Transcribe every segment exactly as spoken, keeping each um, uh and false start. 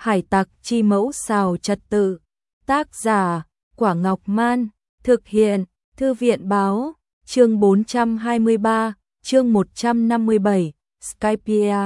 Hải tặc chi mẫu xào trật tự. Tác giả, Quả Ngọc Man. Thực hiện, Thư viện báo. Chương bốn trăm hai mươi ba, chương một trăm năm mươi bảy, Skypia.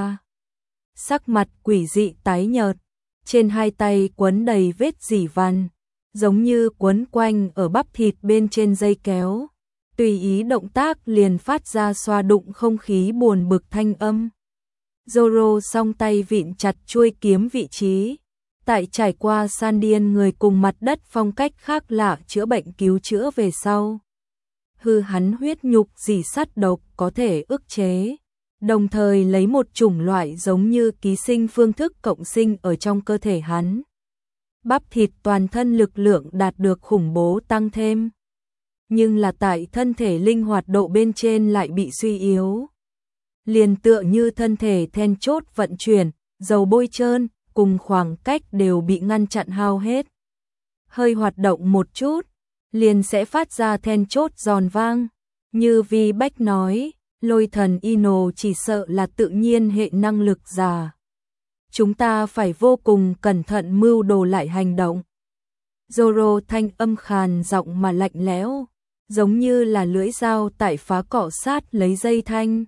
Sắc mặt quỷ dị tái nhợt, trên hai tay quấn đầy vết dỉ vằn, giống như quấn quanh ở bắp thịt bên trên dây kéo. Tùy ý động tác liền phát ra xoa đụng không khí buồn bực thanh âm. Zoro song tay vịn chặt chuôi kiếm vị trí. Tại trải qua san điên người cùng mặt đất phong cách khác lạ chữa bệnh cứu chữa về sau. Hư hắn huyết nhục dỉ sắt độc có thể ức chế. Đồng thời lấy một chủng loại giống như ký sinh phương thức cộng sinh ở trong cơ thể hắn. Bắp thịt toàn thân lực lượng đạt được khủng bố tăng thêm. Nhưng là tại thân thể linh hoạt độ bên trên lại bị suy yếu. Liền tựa như thân thể then chốt vận chuyển, dầu bôi trơn, cùng khoảng cách đều bị ngăn chặn hao hết. Hơi hoạt động một chút, liền sẽ phát ra then chốt giòn vang. Như Vi Bách nói, Lôi thần Ino chỉ sợ là tự nhiên hệ năng lực giả. Chúng ta phải vô cùng cẩn thận mưu đồ lại hành động. Zoro thanh âm khàn giọng mà lạnh lẽo, giống như là lưỡi dao tại phá cọ sát lấy dây thanh.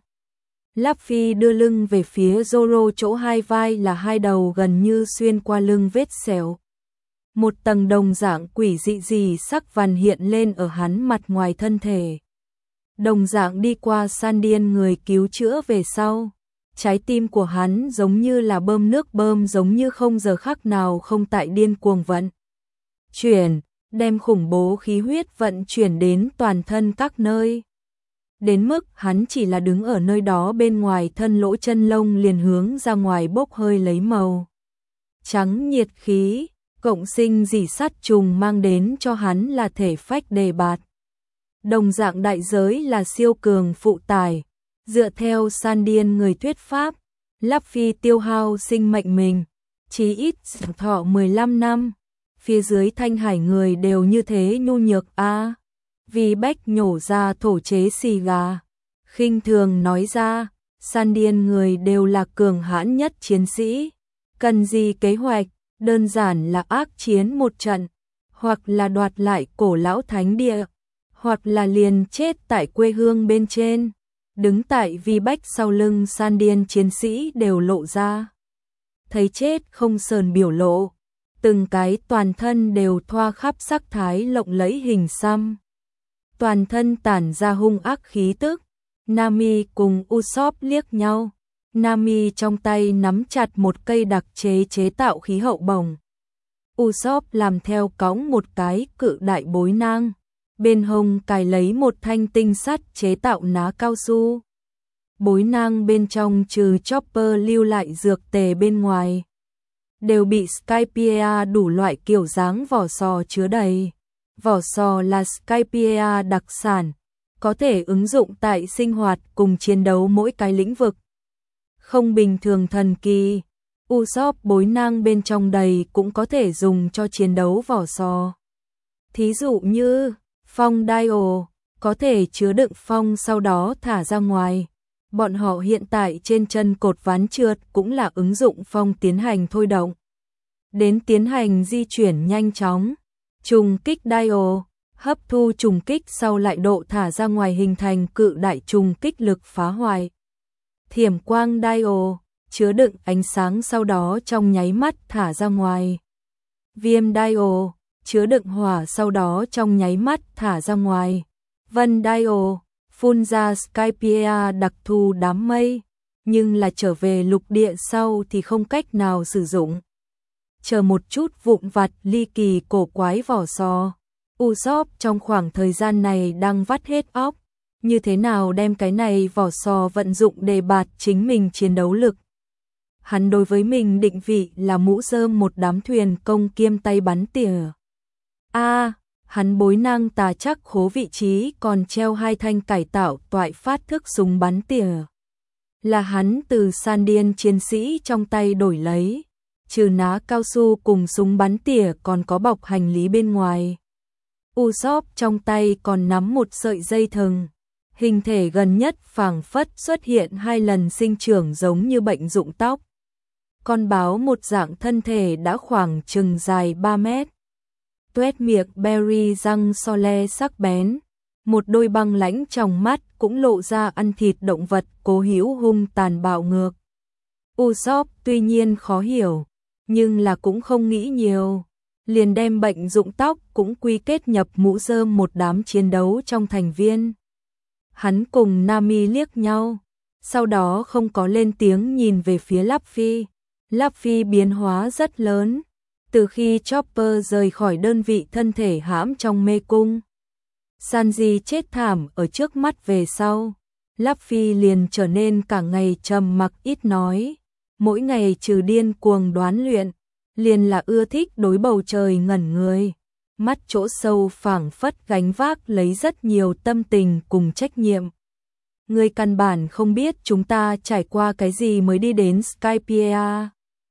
Luffy đưa lưng về phía Zoro, chỗ hai vai là hai đầu gần như xuyên qua lưng vết sẹo. Một tầng đồng dạng quỷ dị gì sắc vằn hiện lên ở hắn mặt ngoài thân thể. Đồng dạng đi qua san điên người cứu chữa về sau. Trái tim của hắn giống như là bơm nước bơm, giống như không giờ khắc nào không tại điên cuồng vận chuyển, đem khủng bố khí huyết vận chuyển đến toàn thân các nơi. Đến mức hắn chỉ là đứng ở nơi đó bên ngoài thân lỗ chân lông liền hướng ra ngoài bốc hơi lấy màu trắng nhiệt khí, cộng sinh dỉ sắt trùng mang đến cho hắn là thể phách đề bạt. Đồng dạng đại giới là siêu cường phụ tải. Dựa theo san điên người thuyết pháp, Luffy tiêu hao sinh mệnh mình, chí ít thọ mười lăm năm. Phía dưới Thanh Hải người đều như thế nhu nhược a. À, Vi Bách nhổ ra thổ chế xì gà, khinh thường nói ra, san điên người đều là cường hãn nhất chiến sĩ. Cần gì kế hoạch, đơn giản là ác chiến một trận, hoặc là đoạt lại cổ lão thánh địa, hoặc là liền chết tại quê hương bên trên. Đứng tại Vi Bách sau lưng san điên chiến sĩ đều lộ ra thấy chết không sờn biểu lộ, từng cái toàn thân đều thoa khắp sắc thái lộng lẫy hình xăm, toàn thân tản ra hung ác khí tức. Nami cùng Usopp liếc nhau, Nami trong tay nắm chặt một cây đặc chế chế tạo khí hậu bổng, Usopp làm theo cõng một cái cự đại bối nang. Bên hông cài lấy một thanh tinh sắt chế tạo ná cao su. Bối nang bên trong trừ Chopper lưu lại dược tề bên ngoài, đều bị Skypia đủ loại kiểu dáng vỏ sò chứa đầy. Vỏ sò là Skypia đặc sản, có thể ứng dụng tại sinh hoạt cùng chiến đấu mỗi cái lĩnh vực. Không bình thường thần kỳ, Usopp bối nang bên trong đầy cũng có thể dùng cho chiến đấu vỏ sò. Thí dụ như phong Dio, có thể chứa đựng phong sau đó thả ra ngoài. Bọn họ hiện tại trên chân cột ván trượt cũng là ứng dụng phong tiến hành thôi động, đến tiến hành di chuyển nhanh chóng. Trùng kích Dio, hấp thu trùng kích sau lại độ thả ra ngoài hình thành cự đại trùng kích lực phá hoại. Thiểm quang Dio, chứa đựng ánh sáng sau đó trong nháy mắt thả ra ngoài. Viêm Dio, chứa đựng hỏa sau đó trong nháy mắt thả ra ngoài. Vân Dio, phun ra Skypia đặc thù đám mây, nhưng là trở về lục địa sau thì không cách nào sử dụng. Chờ một chút vụn vặt ly kỳ cổ quái vỏ sò. Usopp trong khoảng thời gian này đang vắt hết óc, như thế nào đem cái này vỏ sò vận dụng để bạt chính mình chiến đấu lực. Hắn đối với mình định vị là mũ rơm một đám thuyền công kiêm tay bắn tỉa. A, à, hắn bối nang tà chắc khố vị trí còn treo hai thanh cải tạo toại phát thức súng bắn tỉa. Là hắn từ san điên chiến sĩ trong tay đổi lấy, trừ ná cao su cùng súng bắn tỉa còn có bọc hành lý bên ngoài. Usopp trong tay còn nắm một sợi dây thừng, hình thể gần nhất phảng phất xuất hiện hai lần sinh trưởng giống như bệnh rụng tóc. con báo một dạng thân thể đã khoảng chừng dài ba mét. Tuét miệng Berry răng so le sắc bén, một đôi băng lãnh trong mắt cũng lộ ra ăn thịt động vật cố hữu hung tàn bạo ngược. Usopp tuy nhiên khó hiểu, nhưng là cũng không nghĩ nhiều, liền đem bệnh rụng tóc cũng quy kết nhập mũ rơm một đám chiến đấu trong thành viên. Hắn cùng Nami liếc nhau, sau đó không có lên tiếng nhìn về phía Luffy. Luffy biến hóa rất lớn, từ khi Chopper rời khỏi đơn vị thân thể hãm trong mê cung, Sanji chết thảm ở trước mắt về sau, Luffy liền trở nên cả ngày trầm mặc ít nói, mỗi ngày trừ điên cuồng đoán luyện, liền là ưa thích đối bầu trời ngẩn người, mắt chỗ sâu phảng phất gánh vác lấy rất nhiều tâm tình cùng trách nhiệm. Người căn bản không biết chúng ta trải qua cái gì mới đi đến Skypiea.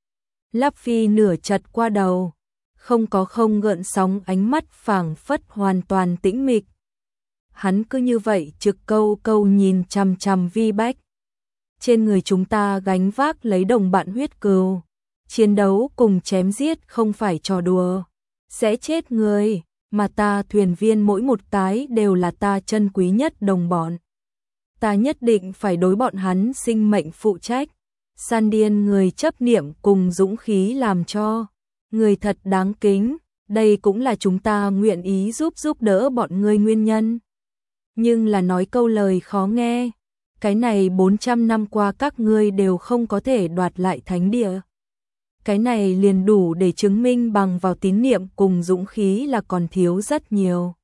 Luffy nửa chật qua đầu, không có không gợn sóng, ánh mắt phảng phất hoàn toàn tĩnh mịch. Hắn cứ như vậy trực câu câu nhìn chằm chằm Vi Bách. Trên người chúng ta gánh vác lấy đồng bạn huyết cừu, chiến đấu cùng chém giết không phải trò đùa, sẽ chết người, mà ta thuyền viên mỗi một cái đều là ta chân quý nhất đồng bọn. Ta nhất định phải đối bọn hắn sinh mệnh phụ trách. San Điên người chấp niệm cùng dũng khí làm cho người thật đáng kính, đây cũng là chúng ta nguyện ý giúp giúp đỡ bọn ngươi nguyên nhân. Nhưng là nói câu lời khó nghe, cái này bốn trăm năm qua các ngươi đều không có thể đoạt lại thánh địa. Cái này liền đủ để chứng minh bằng vào tín niệm cùng dũng khí là còn thiếu rất nhiều.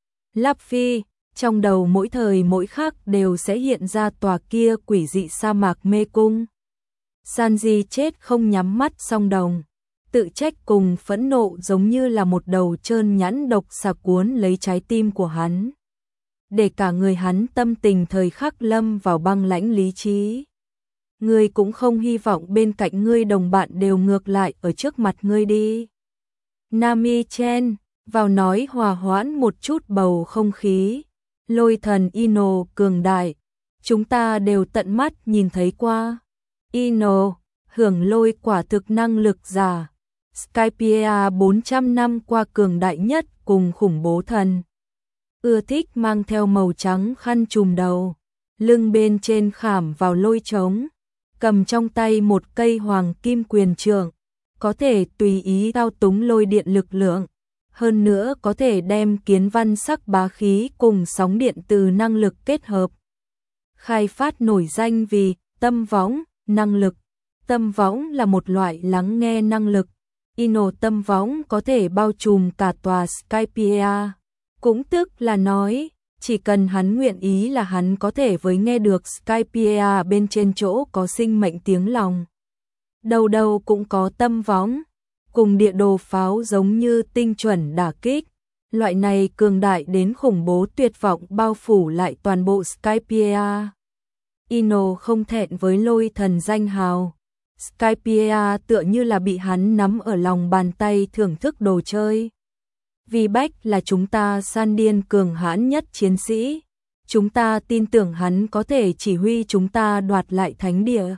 Luffy, trong đầu mỗi thời mỗi khắc đều sẽ hiện ra tòa kia quỷ dị sa mạc mê cung. Sanji chết không nhắm mắt song đồng, tự trách cùng phẫn nộ giống như là một đầu trơn nhẵn độc xà cuốn lấy trái tim của hắn, để cả người hắn tâm tình thời khắc lâm vào băng lãnh lý trí. Ngươi cũng không hy vọng bên cạnh ngươi đồng bạn đều ngược lại ở trước mặt ngươi đi. Nami chen vào nói hòa hoãn một chút bầu không khí. Lôi thần Ino cường đại, chúng ta đều tận mắt nhìn thấy qua. Ino, hưởng lôi quả thực năng lực giả. Skypiea bốn trăm năm qua cường đại nhất cùng khủng bố thần. Ưa thích mang theo màu trắng khăn trùm đầu, lưng bên trên khảm vào lôi trống, cầm trong tay một cây hoàng kim quyền trượng, có thể tùy ý thao túng lôi điện lực lượng. Hơn nữa có thể đem kiến văn sắc bá khí cùng sóng điện từ năng lực kết hợp. Khai phát nổi danh vì tâm võng, năng lực. Tâm võng là một loại lắng nghe năng lực. Ino tâm võng có thể bao trùm cả tòa Skypiea. Cũng tức là nói, chỉ cần hắn nguyện ý là hắn có thể với nghe được Skypiea bên trên chỗ có sinh mệnh tiếng lòng. Đầu đầu cũng có tâm võng. Cùng địa đồ pháo giống như tinh chuẩn đả kích, loại này cường đại đến khủng bố tuyệt vọng bao phủ lại toàn bộ Skypiea. Ino không thẹn với lôi thần danh hào, Skypiea tựa như là bị hắn nắm ở lòng bàn tay thưởng thức đồ chơi. Vi Bách là chúng ta San Điên cường hãn nhất chiến sĩ, chúng ta tin tưởng hắn có thể chỉ huy chúng ta đoạt lại thánh địa.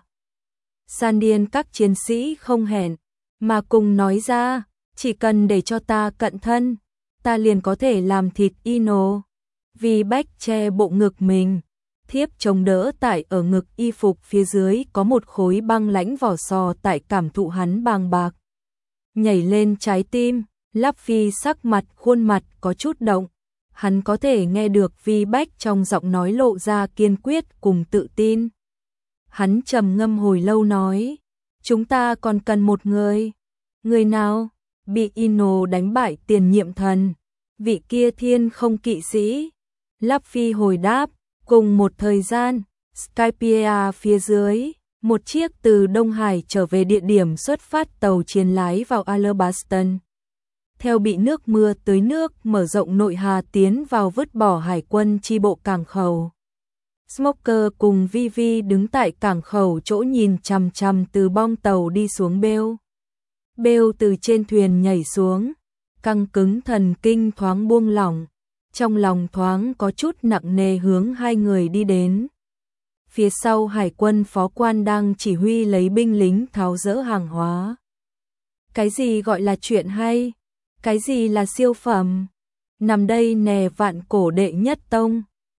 San Điên các chiến sĩ không hẹn mà cùng nói ra, chỉ cần để cho ta cận thân, ta liền có thể làm thịt Ino. Vi Bách che bộ ngực mình, thiếp chống đỡ tại ở ngực y phục phía dưới có một khối băng lãnh vỏ sò tại cảm thụ hắn bàng bạc. Nhảy lên trái tim, Luffy sắc mặt khuôn mặt có chút động, hắn có thể nghe được Vi Bách trong giọng nói lộ ra kiên quyết cùng tự tin. Hắn trầm ngâm hồi lâu nói, chúng ta còn cần một người. Người nào? Bị Ino đánh bại tiền nhiệm thần. Vị kia thiên không kỵ sĩ. Luffy hồi đáp, cùng một thời gian, Skypiea phía dưới, một chiếc từ Đông Hải trở về địa điểm xuất phát tàu chiến lái vào Alabaston. Theo bị nước mưa tưới nước mở rộng nội hà tiến vào vứt bỏ hải quân chi bộ cảng khẩu. Smoker cùng Vivi đứng tại cảng khẩu chỗ nhìn chằm chằm từ bong tàu đi xuống bêu. Bêu từ trên thuyền nhảy xuống, căng cứng thần kinh thoáng buông lỏng, trong lòng thoáng có chút nặng nề hướng hai người đi đến. phía sau hải quân phó quan đang chỉ huy lấy binh lính tháo dỡ hàng hóa. Cái gì gọi là chuyện hay? Cái gì là siêu phẩm? Nằm đây nè vạn cổ đệ nhất tông.